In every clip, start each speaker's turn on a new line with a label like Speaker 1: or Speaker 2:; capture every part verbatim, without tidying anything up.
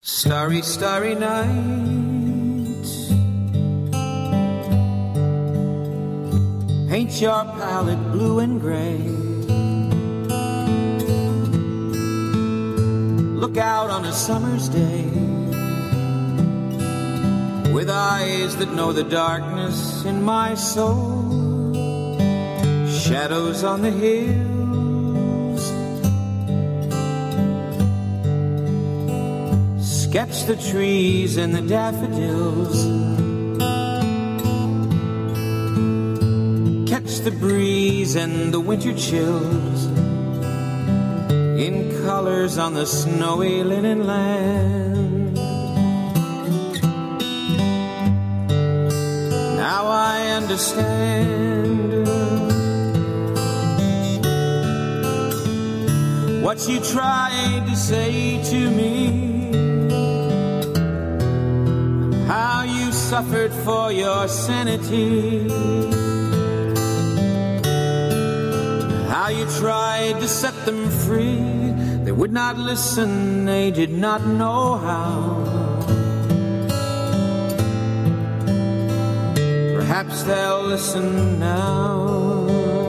Speaker 1: Starry, starry night, paint your palette blue and gray. Look out on a summer's day with eyes that know the darkness in my soul. Shadows on the hills, sketch the trees and the daffodils, catch the breeze and the winter chills in colors on the snowy linen land. Now I understand what you tried to say to me, how you suffered for your sanity, how you tried to set them free. They would not listen, they did not know how. Perhaps they'll listen now.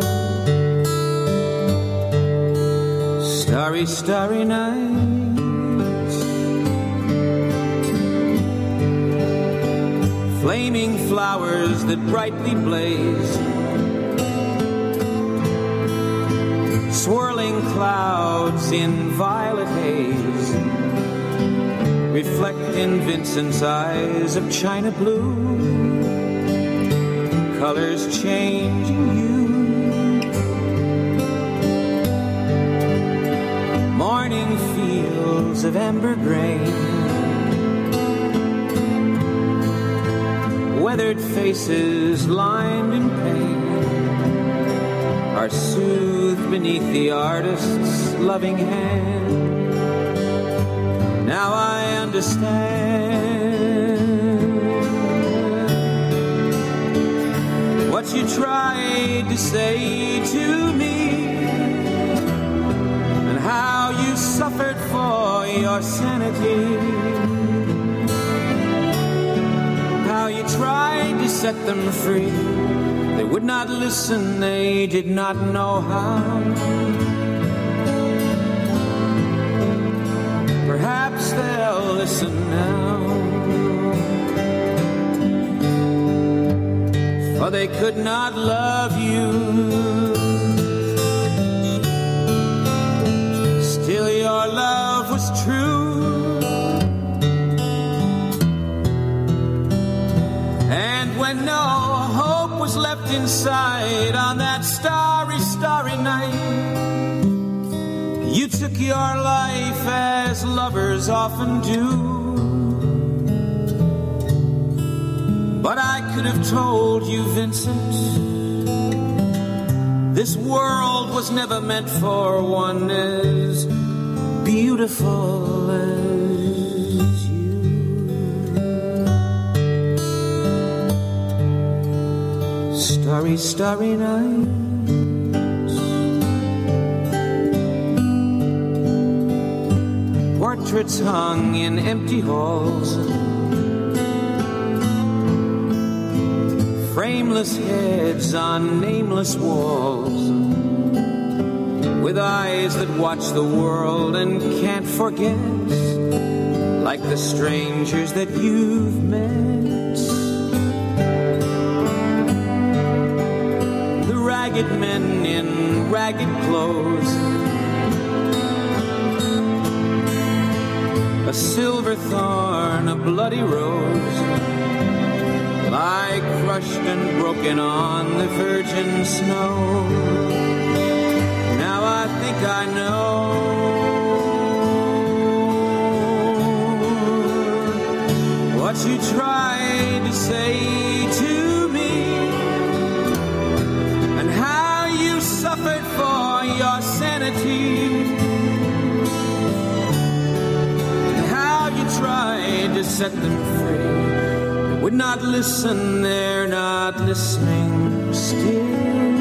Speaker 1: Starry, starry night, flaming flowers that brightly blaze, swirling clouds in violet haze, reflect in Vincent's eyes of china blue, colors changing you. Morning fields of amber grain, weathered faces lined in pain are soothed beneath the artist's loving hand. Now I understand what you tried to say to me, and how you suffered for your sanity, how you tried to set them free. They would not listen, they did not know how. Perhaps they'll listen now, for they could not love you. Still your love was true, and when no hope was left inside on that starry, starry night, you took your life as lovers often do. But I could have told you, Vincent, this world was never meant for one as beautiful as you. Starry, starry night, portraits hung in empty halls, frameless heads on nameless walls, with eyes that watch the world and can't forget, like the strangers that you've met. The ragged men in ragged clothes, a silver thorn, a bloody rose, lie crushed and broken on the virgin snow. Now I think I know what you tried to say to me, and how you suffered for your sanity, and how you tried to set them free. Would not listen, they're not listening still.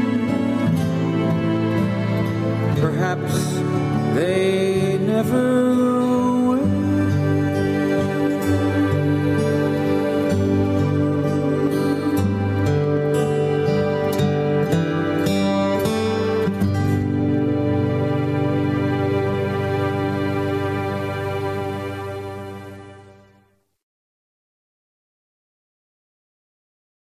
Speaker 1: Perhaps they never